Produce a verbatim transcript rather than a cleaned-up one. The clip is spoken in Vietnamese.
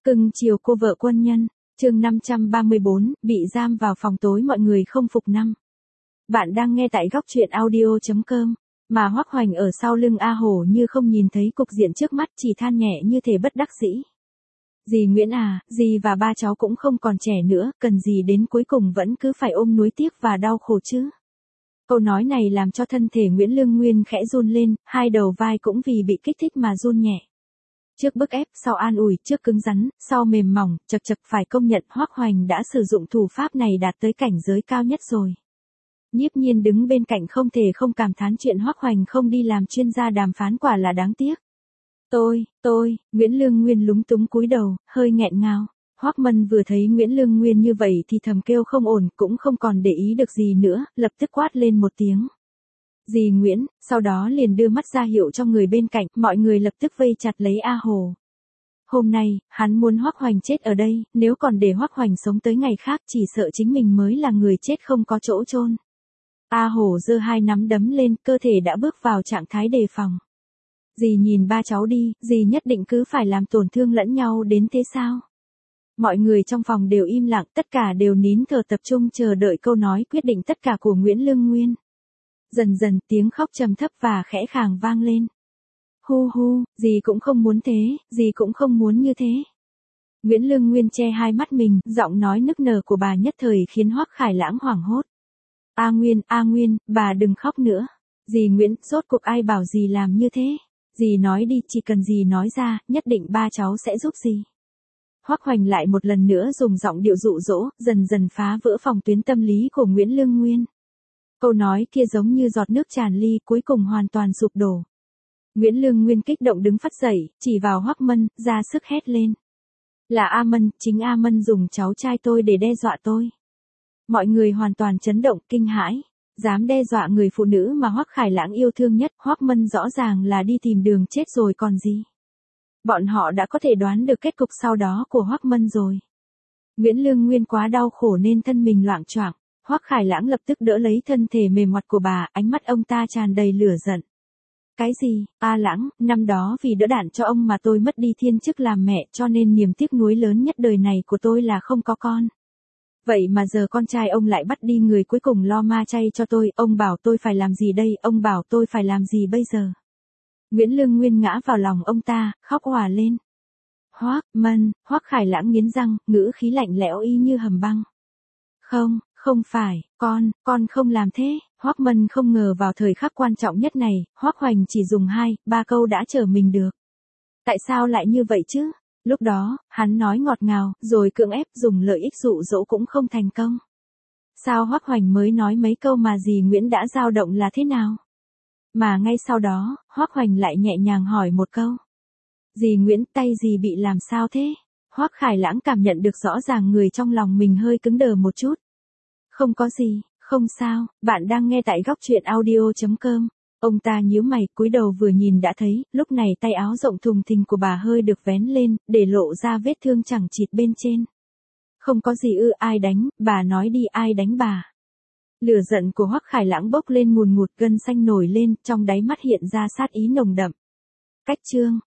Cưng chiều cô vợ quân nhân, chương năm trăm ba mươi bốn, bị giam vào phòng tối mọi người không phục năm. Bạn đang nghe tại góc truyện audio chấm com, mà Hoắc Hoành ở sau lưng A Hổ như không nhìn thấy cục diện trước mắt, chỉ than nhẹ như thể bất đắc dĩ. Dì Nguyễn à, dì và ba cháu cũng không còn trẻ nữa, cần gì đến cuối cùng vẫn cứ phải ôm nuối tiếc và đau khổ chứ. Câu nói này làm cho thân thể Nguyễn Lương Nguyên khẽ run lên, hai đầu vai cũng vì bị kích thích mà run nhẹ. Trước bức ép, sau an ủi, trước cứng rắn, sau mềm mỏng, chật chật phải công nhận Hoắc Hoành đã sử dụng thủ pháp này đạt tới cảnh giới cao nhất rồi. Nhiếp Nhiên đứng bên cạnh không thể không cảm thán chuyện Hoắc Hoành không đi làm chuyên gia đàm phán quả là đáng tiếc. Tôi, tôi, Nguyễn Lương Nguyên lúng túng cúi đầu, hơi nghẹn ngào. Hoắc Mân vừa thấy Nguyễn Lương Nguyên như vậy thì thầm kêu không ổn, cũng không còn để ý được gì nữa, lập tức quát lên một tiếng. Dì Nguyễn, sau đó liền đưa mắt ra hiệu cho người bên cạnh, mọi người lập tức vây chặt lấy A Hồ. Hôm nay, hắn muốn Hoắc Hoành chết ở đây, nếu còn để Hoắc Hoành sống tới ngày khác chỉ sợ chính mình mới là người chết không có chỗ chôn. A Hồ giơ hai nắm đấm lên, cơ thể đã bước vào trạng thái đề phòng. Dì nhìn ba cháu đi, dì nhất định cứ phải làm tổn thương lẫn nhau đến thế sao? Mọi người trong phòng đều im lặng, tất cả đều nín thở tập trung chờ đợi câu nói quyết định tất cả của Nguyễn Lương Nguyên. Dần dần tiếng khóc trầm thấp và khẽ khàng vang lên. Hu hu, dì cũng không muốn thế, dì cũng không muốn như thế. Nguyễn Lương Nguyên che hai mắt mình, giọng nói nức nở của bà nhất thời khiến Hoắc Khải Lãng hoảng hốt. A Nguyên, A Nguyên, bà đừng khóc nữa. Dì Nguyễn, rốt cuộc ai bảo dì làm như thế? Dì nói đi, chỉ cần dì nói ra, nhất định ba cháu sẽ giúp dì. Hoắc Hoành lại một lần nữa dùng giọng điệu dụ dỗ, dần dần phá vỡ phòng tuyến tâm lý của Nguyễn Lương Nguyên. Câu nói kia giống như giọt nước tràn ly, cuối cùng hoàn toàn sụp đổ. Nguyễn Lương Nguyên kích động đứng phắt dậy, chỉ vào Hoắc Mân, ra sức hét lên. Là A Mân, chính A Mân dùng cháu trai tôi để đe dọa tôi. Mọi người hoàn toàn chấn động, kinh hãi. Dám đe dọa người phụ nữ mà Hoắc Khải Lãng yêu thương nhất, Hoắc Mân rõ ràng là đi tìm đường chết rồi còn gì. Bọn họ đã có thể đoán được kết cục sau đó của Hoắc Mân rồi. Nguyễn Lương Nguyên quá đau khổ nên thân mình loạng choạng. Hoắc Khải Lãng lập tức đỡ lấy thân thể mềm ngoặt của bà, ánh mắt ông ta tràn đầy lửa giận. Cái gì, A Lãng, năm đó vì đỡ đạn cho ông mà tôi mất đi thiên chức làm mẹ, cho nên niềm tiếc nuối lớn nhất đời này của tôi là không có con. Vậy mà giờ con trai ông lại bắt đi người cuối cùng lo ma chay cho tôi, ông bảo tôi phải làm gì đây, ông bảo tôi phải làm gì bây giờ? Nguyễn Lương Nguyên ngã vào lòng ông ta, khóc òa lên. Hoắc Mân, Hoắc Khải Lãng nghiến răng, ngữ khí lạnh lẽo y như hầm băng. Không, không phải, con, con không làm thế. Hoắc Mân không ngờ vào thời khắc quan trọng nhất này, Hoắc Hoành chỉ dùng hai, ba câu đã trở mình được. Tại sao lại như vậy chứ? Lúc đó, hắn nói ngọt ngào, rồi cưỡng ép dùng lợi ích dụ dỗ cũng không thành công. Sao Hoắc Hoành mới nói mấy câu mà dì Nguyễn đã dao động là thế nào? Mà ngay sau đó, Hoắc Hoành lại nhẹ nhàng hỏi một câu. Dì Nguyễn, tay dì bị làm sao thế? Hoắc Khải Lãng cảm nhận được rõ ràng người trong lòng mình hơi cứng đờ một chút. Không có gì, không sao, bạn đang nghe tại góc truyện audio chấm com. Ông ta nhíu mày, cúi đầu vừa nhìn đã thấy, lúc này tay áo rộng thùng thình của bà hơi được vén lên, để lộ ra vết thương chẳng chịt bên trên. Không có gì ư, ai đánh, bà nói đi, ai đánh bà. Lửa giận của Hoắc Khải Lãng bốc lên ngùn ngụt, gân xanh nổi lên, trong đáy mắt hiện ra sát ý nồng đậm. Cách chương,